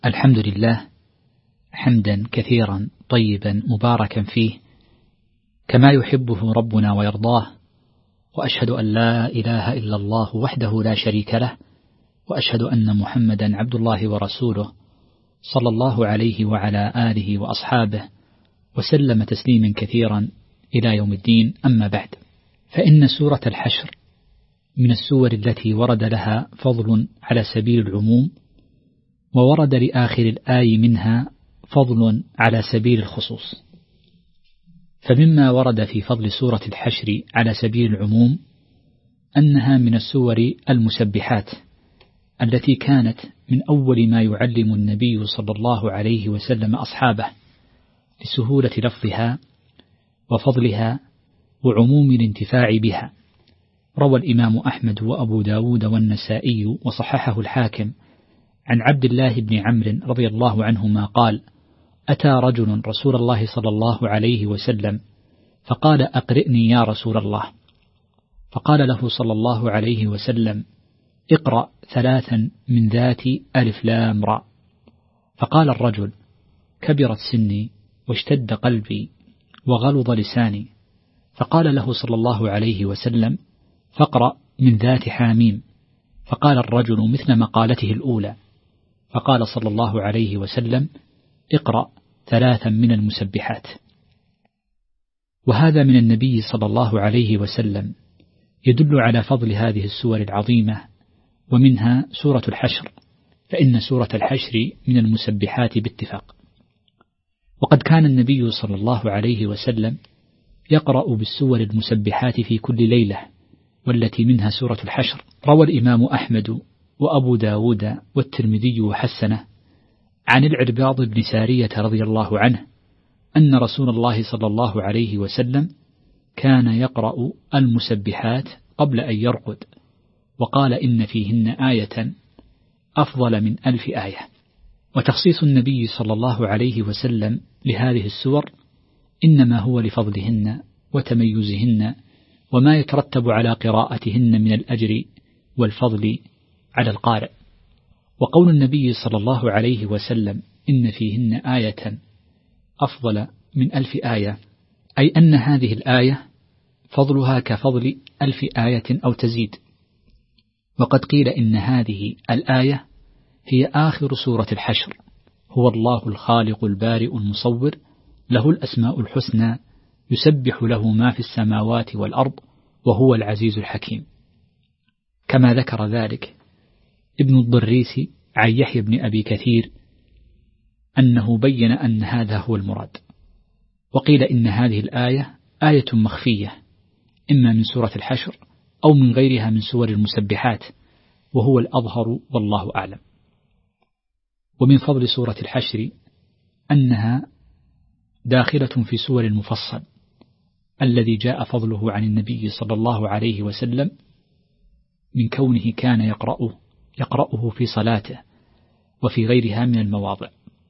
الحمد لله حمدا كثيرا طيبا مباركا فيه كما يحبه ربنا ويرضاه، وأشهد أن لا إله إلا الله وحده لا شريك له، وأشهد أن محمدا عبد الله ورسوله صلى الله عليه وعلى آله وأصحابه وسلم تسليما كثيرا إلى يوم الدين. أما بعد، فإن سورة الحشر من السور التي ورد لها فضل على سبيل العموم، وورد لآخر الآي منها فضل على سبيل الخصوص. فمما ورد في فضل سورة الحشر على سبيل العموم أنها من السور المسبحات التي كانت من أول ما يعلم النبي صلى الله عليه وسلم أصحابه لسهولة لفظها وفضلها وعموم الانتفاع بها. روى الإمام أحمد وأبو داود والنسائي وصححه الحاكم عن عبد الله بن عمرو رضي الله عنهما قال: أتى رجل رسول الله صلى الله عليه وسلم فقال: أقرئني يا رسول الله. فقال له صلى الله عليه وسلم: اقرأ 3 من ذات ألف لام را. فقال الرجل: كبرت سني واشتد قلبي وغلظ لساني. فقال له صلى الله عليه وسلم: فاقرأ من ذات حاميم. فقال الرجل مثل مقالته الأولى. فقال صلى الله عليه وسلم: اقرأ 3 من المسبحات. وهذا من النبي صلى الله عليه وسلم يدل على فضل هذه السور العظيمة، ومنها سورة الحشر، فإن سورة الحشر من المسبحات باتفاق. وقد كان النبي صلى الله عليه وسلم يقرأ بالسور المسبحات في كل ليلة، والتي منها سورة الحشر. روى الإمام أحمد وأبو داود والترمذي وحسنه عن العرباض بن سارية رضي الله عنه أن رسول الله صلى الله عليه وسلم كان يقرأ المسبحات قبل أن يرقد، وقال: إن فيهن آية أفضل من 1000 آية. وتخصيص النبي صلى الله عليه وسلم لهذه السور إنما هو لفضلهن وتميزهن وما يترتب على قراءتهن من الأجر والفضل على القارئ. وقول النبي صلى الله عليه وسلم: إن فيهن آية أفضل من 1000 آية، أي أن هذه الآية فضلها كفضل 1000 آية أو تزيد. وقد قيل إن هذه الآية هي آخر سورة الحشر: هو الله الخالق البارئ المصور، له الأسماء الحسنى، يسبح له ما في السماوات والأرض، وهو العزيز الحكيم. كما ذكر ذلك ابن الضريس عن يحيى بن أبي كثير أنه بين أن هذا هو المراد. وقيل إن هذه الآية آية مخفية، إما من سورة الحشر أو من غيرها من سور المسبحات، وهو الأظهر والله أعلم. ومن فضل سورة الحشر أنها داخلة في سور المفصل الذي جاء فضله عن النبي صلى الله عليه وسلم من كونه كان يقرأه في صلاته وفي غيرها من المواضع.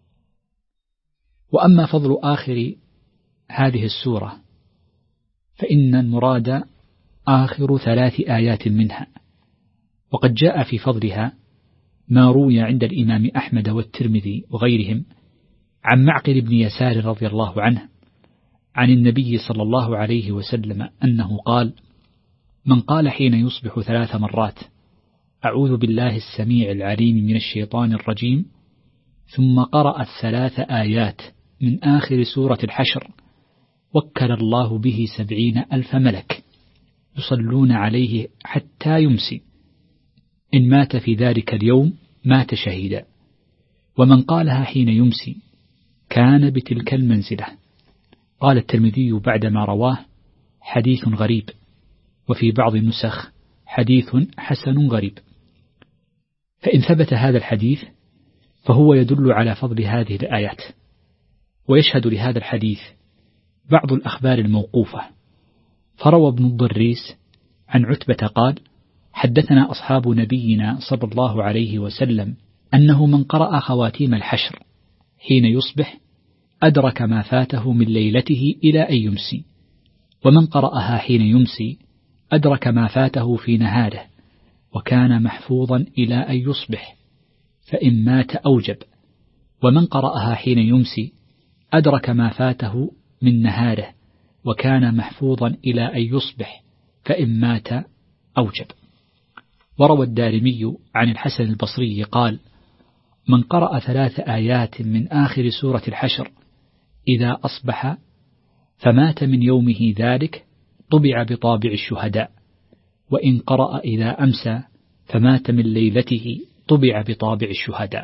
وأما فضل آخر هذه السورة فإن المراد آخر 3 آيات منها. وقد جاء في فضلها ما روي عند الإمام أحمد والترمذي وغيرهم عن معقل بن يسار رضي الله عنه عن النبي صلى الله عليه وسلم أنه قال: من قال حين يصبح 3 مرات: أعوذ بالله السميع العليم من الشيطان الرجيم، ثم قرأ 3 آيات من آخر سورة الحشر، وكل الله به 70,000 ملك يصلون عليه حتى يمسي، إن مات في ذلك اليوم مات شهيدا. ومن قالها حين يمسي كان بتلك المنزلة. قال الترمذي بعدما رواه: حديث غريب، وفي بعض النسخ حديث حسن غريب. فإن ثبت هذا الحديث فهو يدل على فضل هذه الآيات. ويشهد لهذا الحديث بعض الأخبار الموقوفة. فروى ابن الضريس عن عتبة قال: حدثنا أصحاب نبينا صلى الله عليه وسلم أنه من قرأ خواتيم الحشر حين يصبح أدرك ما فاته من ليلته إلى أن يمسي، ومن قرأها حين يمسي أدرك ما فاته في نهاره، وكان محفوظا إلى أن يصبح، فإن مات أوجب، ومن قرأها حين يمسي أدرك ما فاته من نهاره، وكان محفوظا إلى أن يصبح، فإن مات أوجب. وروى الدارمي عن الحسن البصري قال: من قرأ 3 آيات من آخر سورة الحشر إذا أصبح فمات من يومه ذلك طبع بطابع الشهداء، وإن قرأ إذا أمسى فمات من ليلته طبع بطابع الشهداء.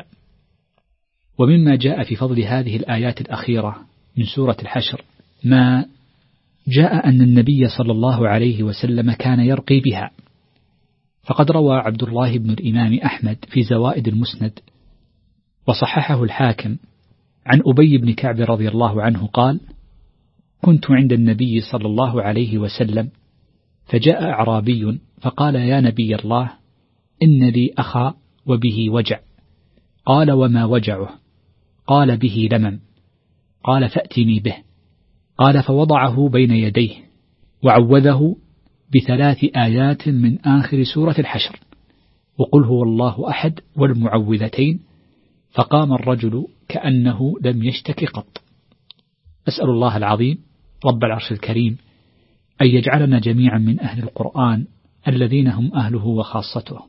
ومما جاء في فضل هذه الآيات الأخيرة من سورة الحشر ما جاء أن النبي صلى الله عليه وسلم كان يرقي بها، فقد روى عبد الله بن الإمام أحمد في زوائد المسند وصححه الحاكم عن أبي بن كعب رضي الله عنه قال: كنت عند النبي صلى الله عليه وسلم فجاء أعرابي فقال: يا نبي الله، إن لي أخا وبه وجع. قال: وما وجعه؟ قال: به لمم. قال: فأتني به. قال: فوضعه بين يديه وعوذه ب3 آيات من آخر سورة الحشر، وقل هو الله أحد والمعوذتين، فقام الرجل كأنه لم يشتك قط. أسأل الله العظيم رب العرش الكريم أن يجعلنا جميعا من أهل القرآن الذين هم أهله وخاصته،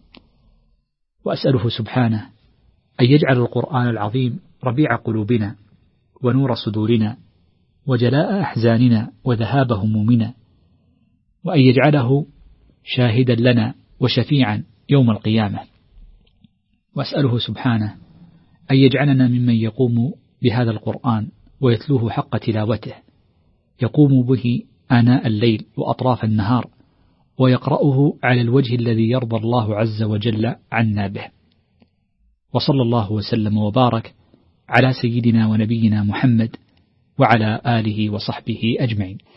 وأسأله سبحانه أن يجعل القرآن العظيم ربيع قلوبنا ونور صدورنا وجلاء أحزاننا وذهاب همومنا، وأن يجعله شاهدا لنا وشفيعا يوم القيامة، وأسأله سبحانه أن يجعلنا ممن يقوم بهذا القرآن ويتلوه حق تلاوته، يقوم به آناء الليل وأطراف النهار، ويقرأه على الوجه الذي يرضى الله عز وجل عنا به. وصلى الله وسلم وبارك على سيدنا ونبينا محمد وعلى آله وصحبه أجمعين.